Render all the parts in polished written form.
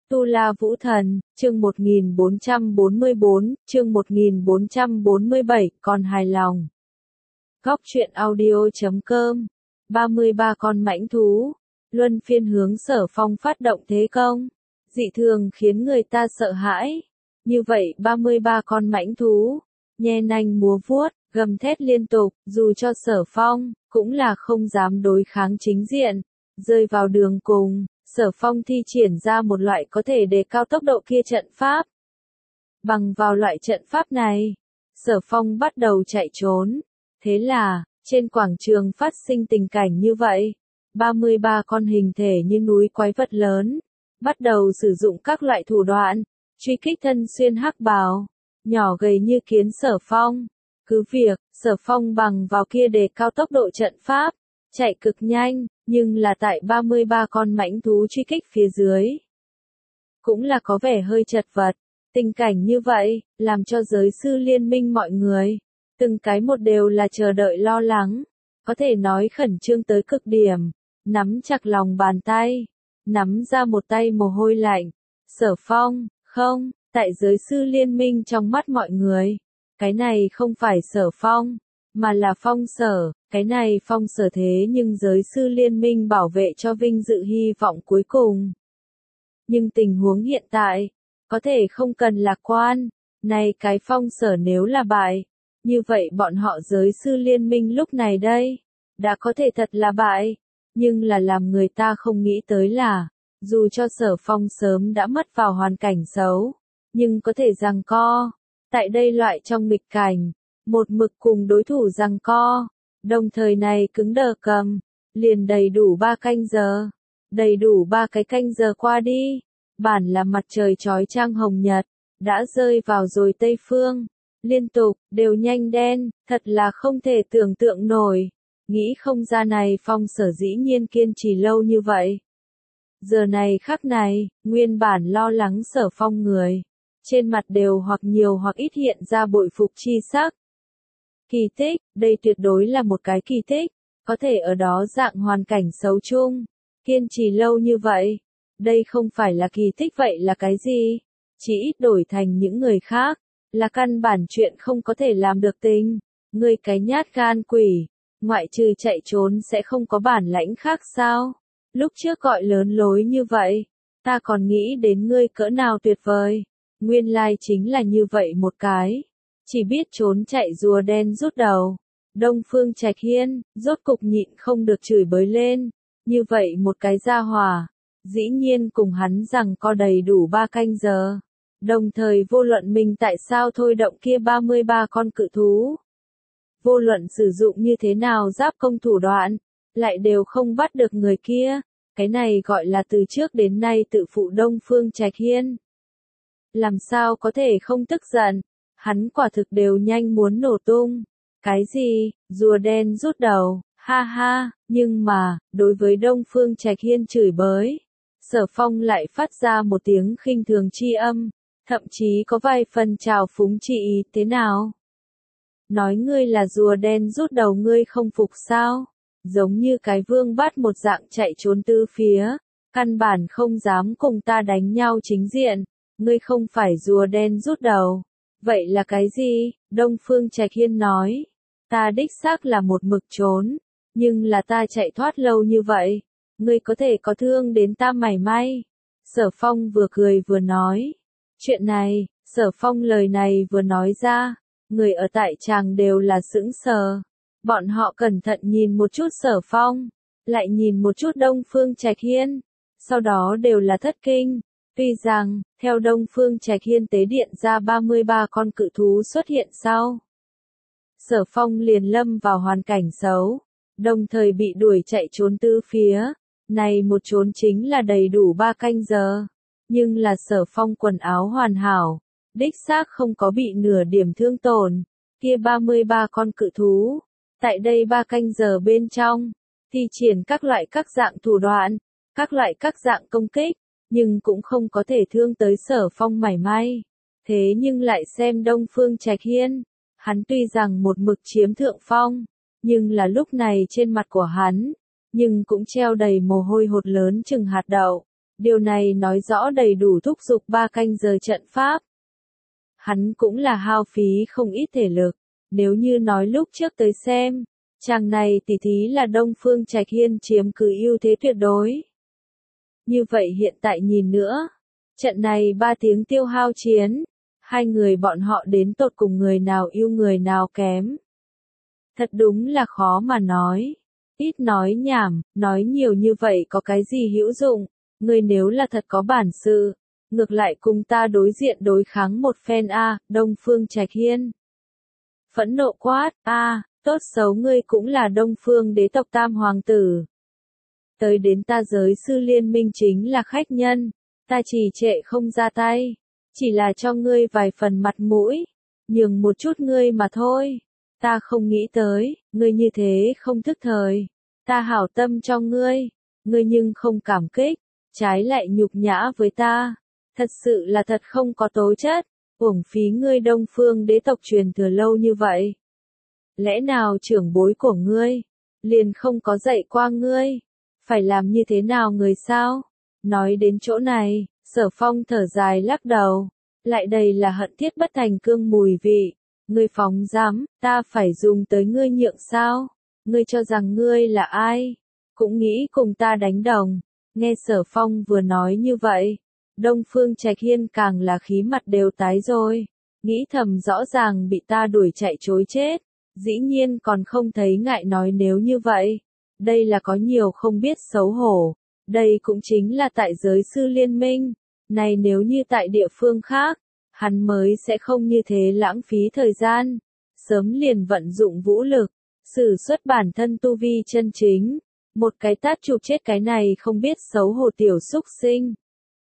Tu La Vũ Thần, chương 1444, chương 1447, còn hài lòng. Góc truyện audio.com 33 con mãnh thú, luân phiên hướng Sở Phong phát động thế công, dị thường khiến người ta sợ hãi. Như vậy 33 con mãnh thú, nhe nanh múa vuốt, gầm thét liên tục, dù cho Sở Phong, cũng là không dám đối kháng chính diện, rơi vào đường cùng. Sở Phong thi triển ra một loại có thể đề cao tốc độ kia trận pháp. Bằng vào loại trận pháp này, Sở Phong bắt đầu chạy trốn. Thế là, trên quảng trường phát sinh tình cảnh như vậy. 33 con hình thể như núi quái vật lớn, bắt đầu sử dụng các loại thủ đoạn, truy kích thân xuyên hắc bào, nhỏ gầy như kiến Sở Phong. Cứ việc, Sở Phong bằng vào kia đề cao tốc độ trận pháp, chạy cực nhanh, nhưng là tại 33 con mãnh thú truy kích phía dưới. Cũng là có vẻ hơi chật vật. Tình cảnh như vậy, làm cho giới sư liên minh mọi người, từng cái một đều là chờ đợi lo lắng, có thể nói khẩn trương tới cực điểm, nắm chặt lòng bàn tay, nắm ra một tay mồ hôi lạnh. Sở Phong, không, tại giới sư liên minh trong mắt mọi người, cái này không phải Sở Phong, mà là Phong Sở. Cái này Phong Sở thế nhưng giới sư liên minh bảo vệ cho vinh dự hy vọng cuối cùng. Nhưng tình huống hiện tại, có thể không cần lạc quan, này cái Phong Sở nếu là bại, như vậy bọn họ giới sư liên minh lúc này đây, đã có thể thật là bại, nhưng là làm người ta không nghĩ tới là, dù cho Sở Phong sớm đã mất vào hoàn cảnh xấu, nhưng có thể giằng co, tại đây loại trong nghịch cảnh, một mực cùng đối thủ giằng co. Đồng thời này cứng đờ cầm, liền đầy đủ 3 canh giờ. Đầy đủ 3 cái canh giờ qua đi, bản là mặt trời chói chang hồng nhật, đã rơi vào rồi Tây Phương. Liên tục, đều nhanh đen, thật là không thể tưởng tượng nổi. Nghĩ không ra này Phong Sở dĩ nhiên kiên trì lâu như vậy. Giờ này khắc này, nguyên bản lo lắng Sở Phong người, trên mặt đều hoặc nhiều hoặc ít hiện ra bội phục chi sắc. Kỳ tích, đây tuyệt đối là một cái kỳ tích, có thể ở đó dạng hoàn cảnh xấu chung, kiên trì lâu như vậy. Đây không phải là kỳ tích vậy là cái gì? Chỉ ít đổi thành những người khác, là căn bản chuyện không có thể làm được tình. Ngươi cái nhát gan quỷ, ngoại trừ chạy trốn sẽ không có bản lãnh khác sao? Lúc trước gọi lớn lối như vậy, ta còn nghĩ đến ngươi cỡ nào tuyệt vời. Nguyên lai chính là như vậy một cái. Chỉ biết trốn chạy rùa đen rút đầu. Đông Phương Trạch Hiên, rốt cục nhịn không được chửi bới lên. Như vậy một cái gia hỏa, dĩ nhiên cùng hắn rằng có đầy đủ 3 canh giờ. Đồng thời vô luận mình tại sao thôi động kia 33 con cự thú. Vô luận sử dụng như thế nào giáp công thủ đoạn, lại đều không bắt được người kia. Cái này gọi là từ trước đến nay tự phụ Đông Phương Trạch Hiên. Làm sao có thể không tức giận? Hắn quả thực đều nhanh muốn nổ tung. Cái gì, rùa đen rút đầu, ha ha, nhưng mà, đối với Đông Phương Trạch Hiên chửi bới, Sở Phong lại phát ra một tiếng khinh thường chi âm, thậm chí có vài phần trào phúng chị ý thế nào. Nói ngươi là rùa đen rút đầu ngươi không phục sao, giống như cái vương bát một dạng chạy trốn tứ phía, căn bản không dám cùng ta đánh nhau chính diện, ngươi không phải rùa đen rút đầu. Vậy là cái gì? Đông Phương Trạch Hiên nói. Ta đích xác là một mực trốn. Nhưng là ta chạy thoát lâu như vậy. Ngươi có thể có thương đến ta mảy may. Sở Phong vừa cười vừa nói. Chuyện này, Sở Phong lời này vừa nói ra. Người ở tại tràng đều là sững sờ. Bọn họ cẩn thận nhìn một chút Sở Phong. Lại nhìn một chút Đông Phương Trạch Hiên. Sau đó đều là thất kinh. Tuy rằng, theo Đông Phương Trạch Hiên tế điện ra 33 con cự thú xuất hiện sau. Sở Phong liền lâm vào hoàn cảnh xấu, đồng thời bị đuổi chạy trốn tứ phía. Này một trốn chính là đầy đủ 3 canh giờ. Nhưng là Sở Phong quần áo hoàn hảo, đích xác không có bị nửa điểm thương tổn. Kia 33 con cự thú, tại đây 3 canh giờ bên trong, thi triển các loại các dạng thủ đoạn, các loại các dạng công kích. Nhưng cũng không có thể thương tới Sở Phong mảy may. Thế nhưng lại xem Đông Phương Trạch Hiên, hắn tuy rằng một mực chiếm thượng phong, nhưng là lúc này trên mặt của hắn, nhưng cũng treo đầy mồ hôi hột lớn chừng hạt đậu. Điều này nói rõ đầy đủ thúc giục 3 canh giờ trận pháp. Hắn cũng là hao phí không ít thể lực. Nếu như nói lúc trước tới xem, chàng này tỉ thí là Đông Phương Trạch Hiên chiếm cứ ưu thế tuyệt đối. Như vậy hiện tại nhìn nữa, trận này 3 tiếng tiêu hao chiến, hai người bọn họ đến tột cùng người nào ưu người nào kém. Thật đúng là khó mà nói. Ít nói nhảm, nói nhiều như vậy có cái gì hữu dụng, ngươi nếu là thật có bản sự, ngược lại cùng ta đối diện đối kháng một phen a, Đông Phương Trạch Hiên. Phẫn nộ quát, tốt xấu ngươi cũng là Đông Phương đế tộc tam hoàng tử. Tới đến ta giới sư liên minh chính là khách nhân, ta trì trệ không ra tay, chỉ là cho ngươi vài phần mặt mũi, nhường một chút ngươi mà thôi. Ta không nghĩ tới, ngươi như thế không thức thời, ta hảo tâm cho ngươi nhưng không cảm kích, trái lại nhục nhã với ta, thật sự là thật không có tố chất, uổng phí ngươi Đông Phương đế tộc truyền thừa lâu như vậy. Lẽ nào trưởng bối của ngươi liền không có dạy qua ngươi, phải làm như thế nào người sao? Nói đến chỗ này, Sở Phong thở dài lắc đầu, lại đầy là hận thiết bất thành cương mùi vị. Ngươi phóng dám, ta phải dùng tới ngươi nhượng sao? Ngươi cho rằng ngươi là ai? Cũng nghĩ cùng ta đánh đồng. Nghe Sở Phong vừa nói như vậy, Đông Phương Trạch Hiên càng là khí mặt đều tái rồi. Nghĩ thầm rõ ràng bị ta đuổi chạy trối chết, dĩ nhiên còn không thấy ngại nói nếu như vậy. Đây là có nhiều không biết xấu hổ. Đây cũng chính là tại giới sư liên minh. Này nếu như tại địa phương khác, hắn mới sẽ không như thế lãng phí thời gian, sớm liền vận dụng vũ lực, sử xuất bản thân tu vi chân chính, một cái tát chụp chết cái này không biết xấu hổ tiểu xúc sinh.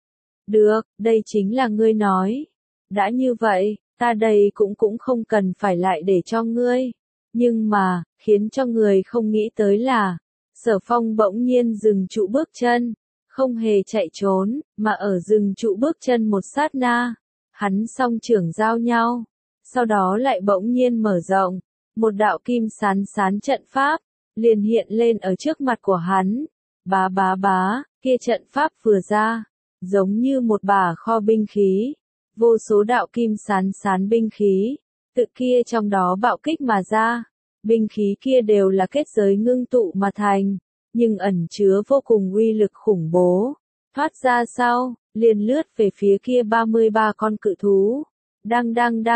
Được, đây chính là ngươi nói. Đã như vậy, ta đây cũng không cần phải lại để cho ngươi. Nhưng mà, khiến cho người không nghĩ tới là, Sở Phong bỗng nhiên dừng trụ bước chân, không hề chạy trốn, mà ở dừng trụ bước chân một sát na. Hắn song trưởng giao nhau, sau đó lại bỗng nhiên mở rộng, một đạo kim sán sán trận pháp, liền hiện lên ở trước mặt của hắn. Bá bá bá, kia trận pháp vừa ra, giống như một bả kho binh khí, vô số đạo kim sán sán binh khí, tự kia trong đó bạo kích mà ra, binh khí kia đều là kết giới ngưng tụ mà thành, nhưng ẩn chứa vô cùng uy lực khủng bố. Thoát ra sau, liền lướt về phía kia 33 con cự thú. Đang.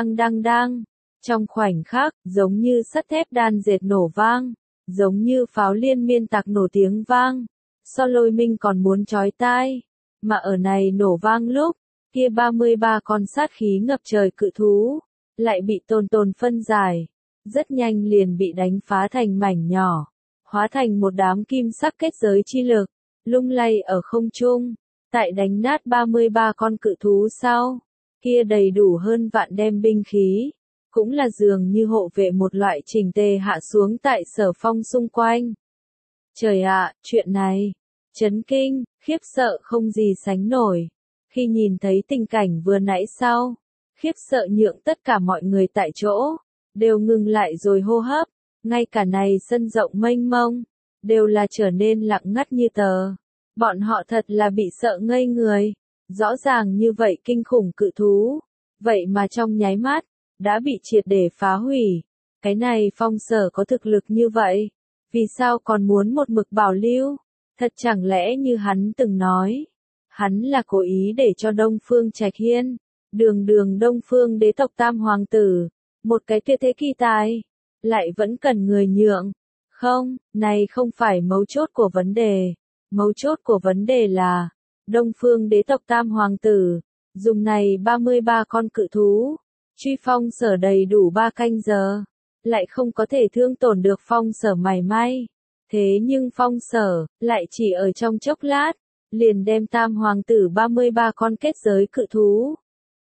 Trong khoảnh khắc, giống như sắt thép đan dệt nổ vang, giống như pháo liên miên tạc nổ tiếng vang. So lôi minh còn muốn chói tai. Mà ở này nổ vang lúc, kia 33 con sát khí ngập trời cự thú, lại bị tồn phân giải. Rất nhanh liền bị đánh phá thành mảnh nhỏ, hóa thành một đám kim sắc kết giới chi lực, lung lay ở không trung. Tại đánh nát 33 con cự thú sau, kia đầy đủ hơn vạn đem binh khí, cũng là dường như hộ vệ một loại chỉnh tề hạ xuống tại Sở Phong xung quanh. Trời ạ, chuyện này, chấn kinh, khiếp sợ không gì sánh nổi. Khi nhìn thấy tình cảnh vừa nãy sau, khiếp sợ nhượng tất cả mọi người tại chỗ, đều ngừng lại rồi hô hấp, ngay cả này sân rộng mênh mông, đều là trở nên lặng ngắt như tờ. Bọn họ thật là bị sợ ngây người, rõ ràng như vậy kinh khủng cự thú, vậy mà trong nháy mắt, đã bị triệt để phá hủy. Cái này Phong Sở có thực lực như vậy, vì sao còn muốn một mực bảo lưu? Thật chẳng lẽ như hắn từng nói, hắn là cố ý để cho Đông Phương Trạch Hiên, đường Đông Phương đế tộc tam hoàng tử, một cái tuyệt thế kỳ tài, lại vẫn cần người nhượng. Không, này không phải mấu chốt của vấn đề. Mấu chốt của vấn đề là, Đông Phương đế tộc tam hoàng tử, dùng này 33 con cự thú, truy Phong Sở đầy đủ 3 canh giờ, lại không có thể thương tổn được Phong Sở mảy may. Thế nhưng Phong Sở, lại chỉ ở trong chốc lát, liền đem tam hoàng tử 33 con kết giới cự thú,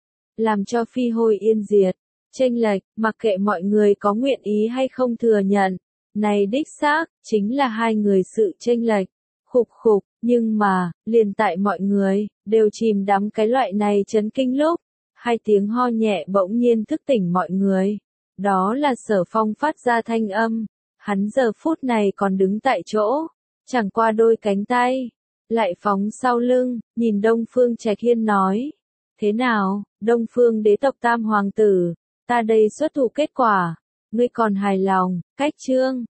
làm cho phi hôi yên diệt. Chênh lệch, mặc kệ mọi người có nguyện ý hay không thừa nhận, này đích xác, chính là hai người sự chênh lệch. Khục, nhưng mà, liền tại mọi người, đều chìm đắm cái loại này chấn kinh lúc, hai tiếng ho nhẹ bỗng nhiên thức tỉnh mọi người. Đó là Sở Phong phát ra thanh âm, hắn giờ phút này còn đứng tại chỗ, chẳng qua đôi cánh tay, lại phóng sau lưng, nhìn Đông Phương Trạch Hiên nói. Thế nào, Đông Phương đế tộc tam hoàng tử, ta đây xuất thủ kết quả, ngươi còn hài lòng, cách chương.